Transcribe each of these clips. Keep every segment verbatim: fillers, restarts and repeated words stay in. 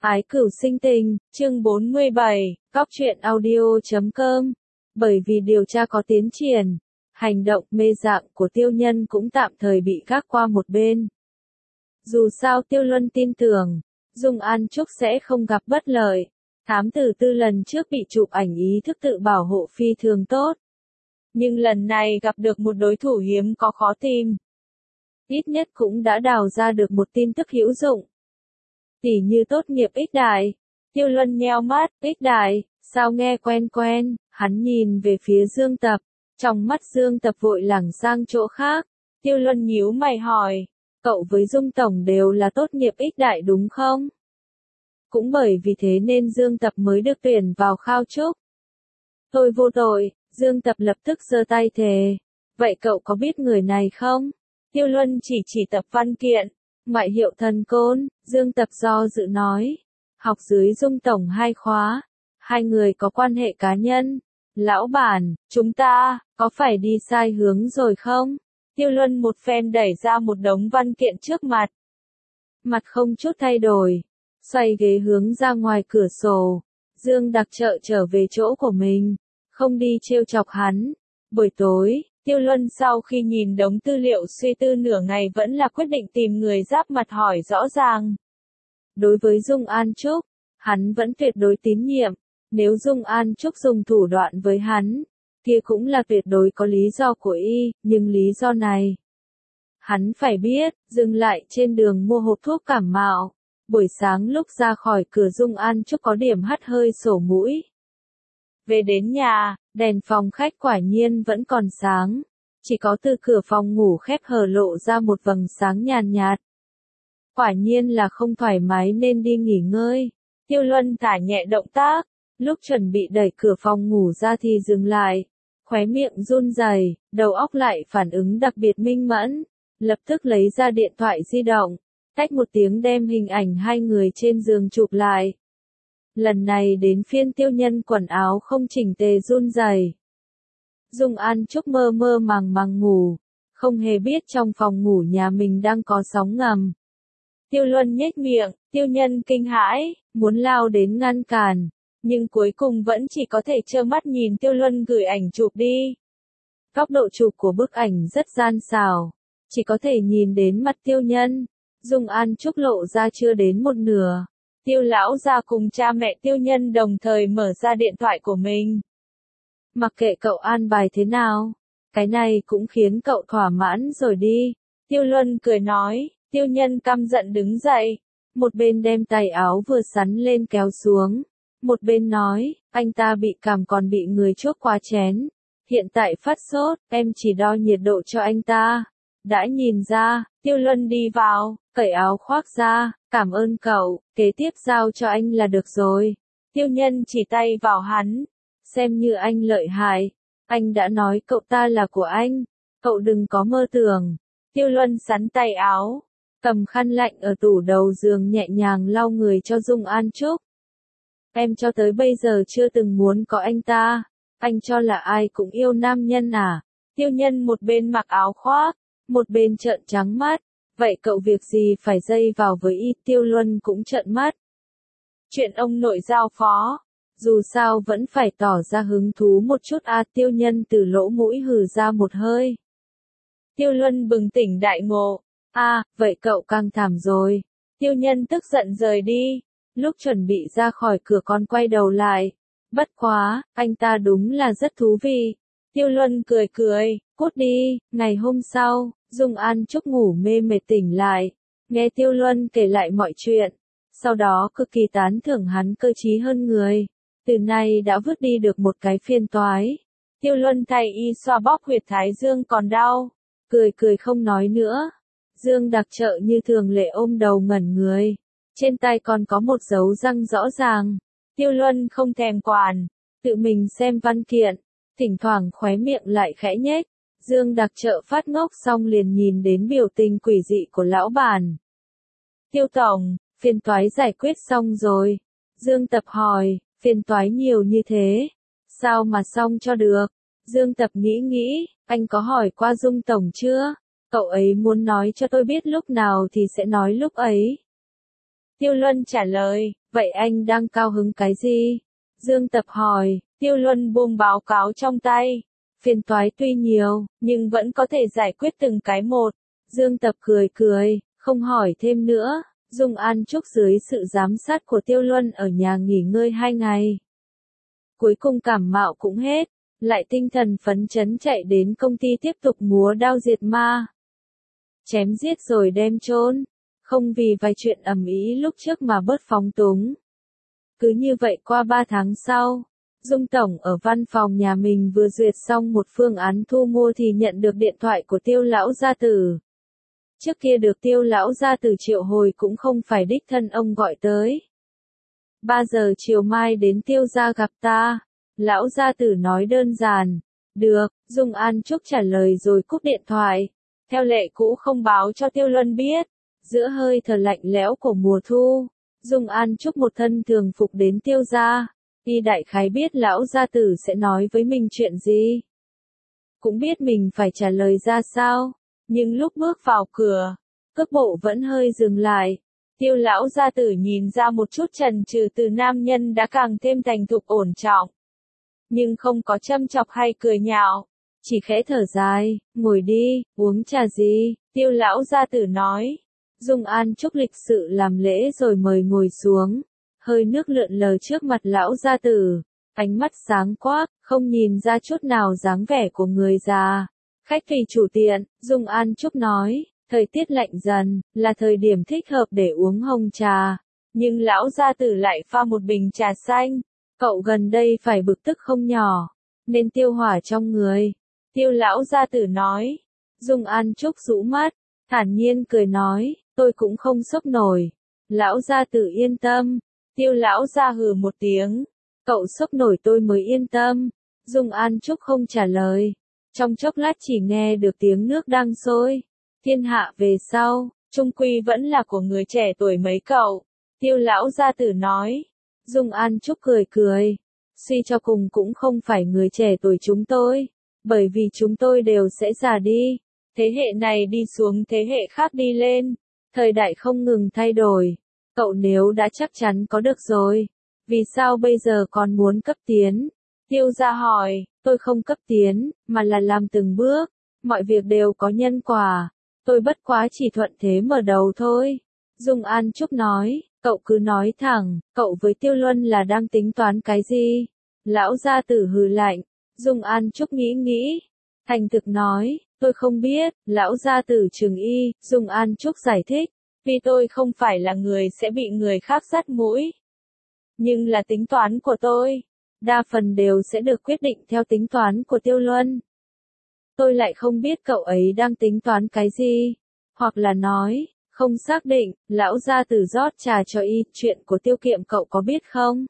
Ái cửu sinh tình, chương bốn mươi bảy, góc truyện audio chấm com. Bởi vì điều tra có tiến triển, hành động mê dạng của Tiêu Nhân cũng tạm thời bị gác qua một bên. Dù sao Tiêu Luân tin tưởng, Dung An Trúc sẽ không gặp bất lợi. Thám tử tư lần trước bị chụp ảnh ý thức tự bảo hộ phi thường tốt. Nhưng lần này gặp được một đối thủ hiếm có khó tìm. Ít nhất cũng đã đào ra được một tin tức hữu dụng. Tỉ như tốt nghiệp ích đại. Tiêu Luân nheo mắt, ích đại, sao nghe quen quen, hắn nhìn về phía Dương Tập. Trong mắt Dương Tập vội lảng sang chỗ khác. Tiêu Luân nhíu mày hỏi, cậu với Dung Tổng đều là tốt nghiệp ích đại đúng không? Cũng bởi vì thế nên Dương Tập mới được tuyển vào khao trúc. Tôi vô tội, Dương Tập lập tức giơ tay thề. Vậy cậu có biết người này không? Tiêu Luân chỉ chỉ Tập văn kiện. Ngoại hiệu thần côn, Dương Tập do dự nói. Học dưới Dung Tổng hai khóa. Hai người có quan hệ cá nhân. Lão bản, chúng ta, có phải đi sai hướng rồi không? Tiêu Luân một phen đẩy ra một đống văn kiện trước mặt. Mặt không chút thay đổi. Xoay ghế hướng ra ngoài cửa sổ. Dương Đặc Trợ trở về chỗ của mình. Không đi trêu chọc hắn. Buổi tối, Tiêu Luân sau khi nhìn đống tư liệu suy tư nửa ngày vẫn là quyết định tìm người giáp mặt hỏi rõ ràng. Đối với Dung An Trúc, hắn vẫn tuyệt đối tín nhiệm. Nếu Dung An Trúc dùng thủ đoạn với hắn, kia cũng là tuyệt đối có lý do của y, nhưng lý do này. Hắn phải biết, dừng lại trên đường mua hộp thuốc cảm mạo. Buổi sáng lúc ra khỏi cửa Dung An Trúc có điểm hắt hơi sổ mũi. Về đến nhà, đèn phòng khách quả nhiên vẫn còn sáng. Chỉ có từ cửa phòng ngủ khép hờ lộ ra một vầng sáng nhàn nhạt. Quả nhiên là không thoải mái nên đi nghỉ ngơi. Tiêu Luân thả nhẹ động tác. Lúc chuẩn bị đẩy cửa phòng ngủ ra thì dừng lại. Khóe miệng run rẩy, đầu óc lại phản ứng đặc biệt minh mẫn. Lập tức lấy ra điện thoại di động. Tách một tiếng đem hình ảnh hai người trên giường chụp lại. Lần này đến phiên Tiêu Nhân quần áo không chỉnh tề run rẩy. Dung An Trúc mơ mơ màng màng ngủ, không hề biết trong phòng ngủ nhà mình đang có sóng ngầm. Tiêu Luân nhếch miệng, Tiêu Nhân kinh hãi, muốn lao đến ngăn cản, nhưng cuối cùng vẫn chỉ có thể trơ mắt nhìn Tiêu Luân gửi ảnh chụp đi. Góc độ chụp của bức ảnh rất gian xảo, chỉ có thể nhìn đến mặt Tiêu Nhân. Dung An Trúc lộ ra chưa đến một nửa. Tiêu lão gia cùng cha mẹ Tiêu Nhân đồng thời mở ra điện thoại của mình. Mặc kệ cậu an bài thế nào, cái này cũng khiến cậu thỏa mãn rồi đi. Tiêu Luân cười nói, Tiêu Nhân căm giận đứng dậy. Một bên đem tay áo vừa sắn lên kéo xuống. Một bên nói, anh ta bị cảm còn bị người chuốc qua chén. Hiện tại phát sốt, em chỉ đo nhiệt độ cho anh ta. Đã nhìn ra, Tiêu Luân đi vào, cởi áo khoác ra, cảm ơn cậu, kế tiếp giao cho anh là được rồi. Tiêu Nhân chỉ tay vào hắn, xem như anh lợi hại, anh đã nói cậu ta là của anh, cậu đừng có mơ tưởng. Tiêu Luân sắn tay áo, cầm khăn lạnh ở tủ đầu giường nhẹ nhàng lau người cho Dung An Trúc. Em cho tới bây giờ chưa từng muốn có anh ta, anh cho là ai cũng yêu nam nhân à? Tiêu Nhân một bên mặc áo khoác, một bên trợn trắng mắt, vậy cậu việc gì phải dây vào với y? Tiêu Luân cũng trợn mắt. Chuyện ông nội giao phó, dù sao vẫn phải tỏ ra hứng thú một chút à? Tiêu Nhân từ lỗ mũi hừ ra một hơi. Tiêu Luân bừng tỉnh đại ngộ, à, vậy cậu căng thẳng rồi. Tiêu Nhân tức giận rời đi, lúc chuẩn bị ra khỏi cửa còn quay đầu lại. Bất quá, anh ta đúng là rất thú vị. Tiêu Luân cười cười, cút đi. Ngày hôm sau, Dung An Trúc ngủ mê mệt tỉnh lại, nghe Tiêu Luân kể lại mọi chuyện, sau đó cực kỳ tán thưởng hắn cơ trí hơn người, từ nay đã vứt đi được một cái phiền toái. Tiêu Luân thay y xoa bóp huyệt thái dương còn đau, cười cười không nói nữa. Dương Đặc Trợ như thường lệ ôm đầu ngẩn người, trên tay còn có một dấu răng rõ ràng. Tiêu Luân không thèm quản, tự mình xem văn kiện, thỉnh thoảng khóe miệng lại khẽ nhếch. Dương Đặc Trợ phát ngốc xong liền nhìn đến biểu tình quỷ dị của lão bản. Tiêu Tổng, phiền toái giải quyết xong rồi. Dương Tập hỏi, phiền toái nhiều như thế, sao mà xong cho được? Dương Tập nghĩ nghĩ, anh có hỏi qua Dung Tổng chưa? Cậu ấy muốn nói cho tôi biết lúc nào thì sẽ nói lúc ấy. Tiêu Luân trả lời, Vậy anh đang cao hứng cái gì? Dương Tập hỏi, Tiêu Luân buông báo cáo trong tay. Phiền toái tuy nhiều, nhưng vẫn có thể giải quyết từng cái một. Dương Tập cười cười, không hỏi thêm nữa. Dung An Trúc dưới sự giám sát của Tiêu Luân ở nhà nghỉ ngơi hai ngày. Cuối cùng cảm mạo cũng hết, lại tinh thần phấn chấn chạy đến công ty tiếp tục múa đao diệt ma. Chém giết rồi đem chôn, không vì vài chuyện ầm ĩ lúc trước mà bớt phóng túng. Cứ như vậy qua ba tháng sau, Dung Tổng ở văn phòng nhà mình vừa duyệt xong một phương án thu mua thì nhận được điện thoại của Tiêu lão gia tử. Trước kia được Tiêu lão gia tử triệu hồi cũng không phải đích thân ông gọi tới. Ba giờ chiều mai đến Tiêu gia gặp ta. Lão gia tử nói đơn giản. Được, Dung An Trúc trả lời rồi cúp điện thoại. Theo lệ cũ không báo cho Tiêu Luân biết. Giữa hơi thở lạnh lẽo của mùa thu, Dung An Trúc một thân thường phục đến Tiêu gia. Y đại khái biết lão gia tử sẽ nói với mình chuyện gì. Cũng biết mình phải trả lời ra sao. Nhưng lúc bước vào cửa, cước bộ vẫn hơi dừng lại. Tiêu lão gia tử nhìn ra một chút chần chừ từ nam nhân đã càng thêm thành thục ổn trọng. Nhưng không có châm chọc hay cười nhạo. Chỉ khẽ thở dài, ngồi đi, uống trà gì, Tiêu lão gia tử nói. Dung An Trúc lịch sự làm lễ rồi mời ngồi xuống. Hơi nước lượn lờ trước mặt lão gia tử. Ánh mắt sáng quắc, không nhìn ra chút nào dáng vẻ của người già. Khách vì chủ tiện, Dung An Trúc nói, thời tiết lạnh dần, là thời điểm thích hợp để uống hồng trà. Nhưng lão gia tử lại pha một bình trà xanh. Cậu gần đây phải bực tức không nhỏ, nên tiêu hỏa trong người. Tiêu lão gia tử nói. Dung An Trúc rũ mắt, thản nhiên cười nói, tôi cũng không sốc nổi. Lão gia tử yên tâm. Tiêu lão gia hừ một tiếng. Cậu sốc nổi tôi mới yên tâm. Dung An Trúc không trả lời. Trong chốc lát chỉ nghe được tiếng nước đang sôi. Thiên hạ về sau, chung quy vẫn là của người trẻ tuổi mấy cậu. Tiêu lão gia tử nói. Dung An Trúc cười cười. Suy cho cùng cũng không phải người trẻ tuổi chúng tôi. Bởi vì chúng tôi đều sẽ già đi. Thế hệ này đi xuống thế hệ khác đi lên. Thời đại không ngừng thay đổi. Cậu nếu đã chắc chắn có được rồi. Vì sao bây giờ còn muốn cấp tiến? Tiêu gia hỏi, tôi không cấp tiến, mà là làm từng bước. Mọi việc đều có nhân quả. Tôi bất quá chỉ thuận thế mở đầu thôi. Dung An Trúc nói, cậu cứ nói thẳng, cậu với Tiêu Luân là đang tính toán cái gì? Lão gia tử hừ lạnh. Dung An Trúc nghĩ nghĩ. Thành thực nói, tôi không biết. Lão gia tử trừng y. Dung An Trúc giải thích. Vì tôi không phải là người sẽ bị người khác dắt mũi. Nhưng là tính toán của tôi. Đa phần đều sẽ được quyết định theo tính toán của Tiêu Luân. Tôi lại không biết cậu ấy đang tính toán cái gì. Hoặc là nói, không xác định, lão gia tử rót trà cho y, chuyện của Tiêu Kiệm cậu có biết không?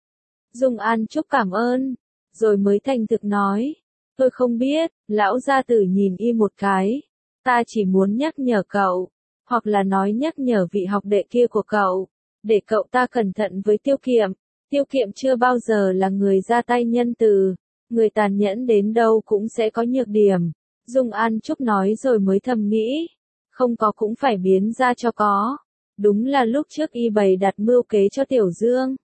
Dung An Trúc cảm ơn, rồi mới thành thực nói. Tôi không biết, lão gia tử nhìn y một cái. Ta chỉ muốn nhắc nhở cậu, hoặc là nói nhắc nhở vị học đệ kia của cậu, để cậu ta cẩn thận với Tiêu Kiệm. Tiêu Kiệm chưa bao giờ là người ra tay nhân từ, người tàn nhẫn đến đâu cũng sẽ có nhược điểm. Dung An Trúc nói rồi mới thầm nghĩ, không có cũng phải biến ra cho có. Đúng là lúc trước y bày đặt mưu kế cho Tiểu Dương.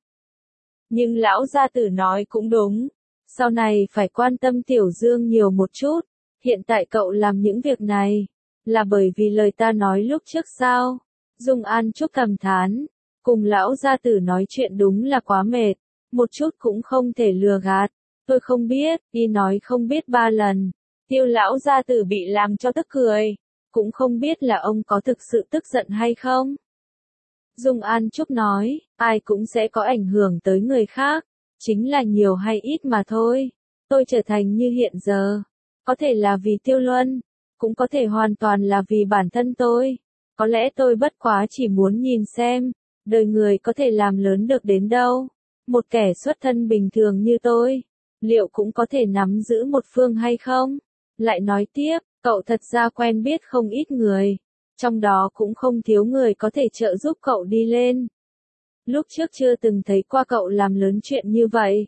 Nhưng lão gia tử nói cũng đúng, sau này phải quan tâm Tiểu Dương nhiều một chút. Hiện tại cậu làm những việc này, là bởi vì lời ta nói lúc trước sao? Dung An Trúc thầm thán. Cùng lão gia tử nói chuyện đúng là quá mệt, một chút cũng không thể lừa gạt. Tôi không biết, y nói không biết ba lần. Tiêu lão gia tử bị làm cho tức cười, cũng không biết là ông có thực sự tức giận hay không. Dung An Trúc nói, ai cũng sẽ có ảnh hưởng tới người khác, chính là nhiều hay ít mà thôi. Tôi trở thành như hiện giờ, có thể là vì Tiêu Luân, cũng có thể hoàn toàn là vì bản thân tôi. Có lẽ tôi bất quá chỉ muốn nhìn xem, đời người có thể làm lớn được đến đâu. Một kẻ xuất thân bình thường như tôi, liệu cũng có thể nắm giữ một phương hay không? Lại nói tiếp, cậu thật ra quen biết không ít người, trong đó cũng không thiếu người có thể trợ giúp cậu đi lên. Lúc trước chưa từng thấy qua cậu làm lớn chuyện như vậy.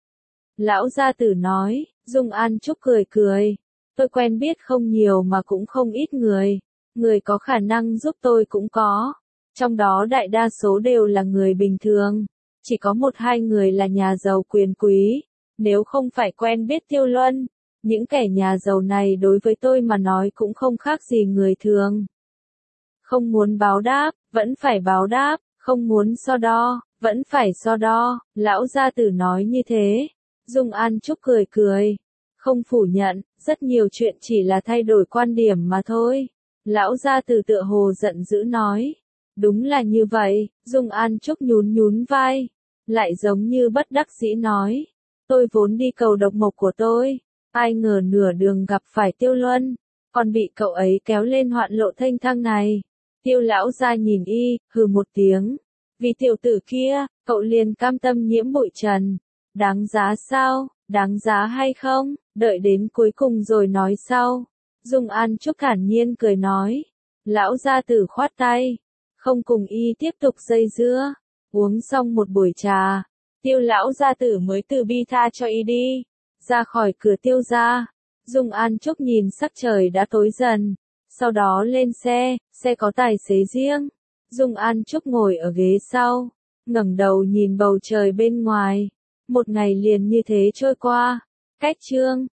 Lão gia tử nói. Dung An Trúc cười cười. Tôi quen biết không nhiều mà cũng không ít người. Người có khả năng giúp tôi cũng có. Trong đó đại đa số đều là người bình thường, chỉ có một hai người là nhà giàu quyền quý. Nếu không phải quen biết Tiêu Luân, những kẻ nhà giàu này đối với tôi mà nói cũng không khác gì người thường. Không muốn báo đáp, vẫn phải báo đáp, không muốn so đo, vẫn phải so đo, lão gia tử nói như thế. Dung An Trúc cười cười, không phủ nhận, rất nhiều chuyện chỉ là thay đổi quan điểm mà thôi. Lão gia tử tựa hồ giận dữ nói, đúng là như vậy. Dung An Trúc nhún nhún vai, lại giống như bất đắc dĩ nói, tôi vốn đi cầu độc mộc của tôi, ai ngờ nửa đường gặp phải Tiêu Luân, còn bị cậu ấy kéo lên hoạn lộ thênh thang này. Tiêu lão gia nhìn y, hừ một tiếng, vì tiểu tử kia, cậu liền cam tâm nhiễm bụi trần, đáng giá sao, đáng giá hay không, đợi đến cuối cùng rồi nói sau. Dung An Trúc thản nhiên cười nói, lão gia tử khoát tay, không cùng y tiếp tục dây dưa. Uống xong một buổi trà, Tiêu lão gia tử mới từ bi tha cho y đi, ra khỏi cửa Tiêu gia. Dung An Trúc nhìn sắc trời đã tối dần, sau đó lên xe, xe có tài xế riêng. Dung An Trúc ngồi ở ghế sau, ngẩng đầu nhìn bầu trời bên ngoài. Một ngày liền như thế trôi qua. Cách chương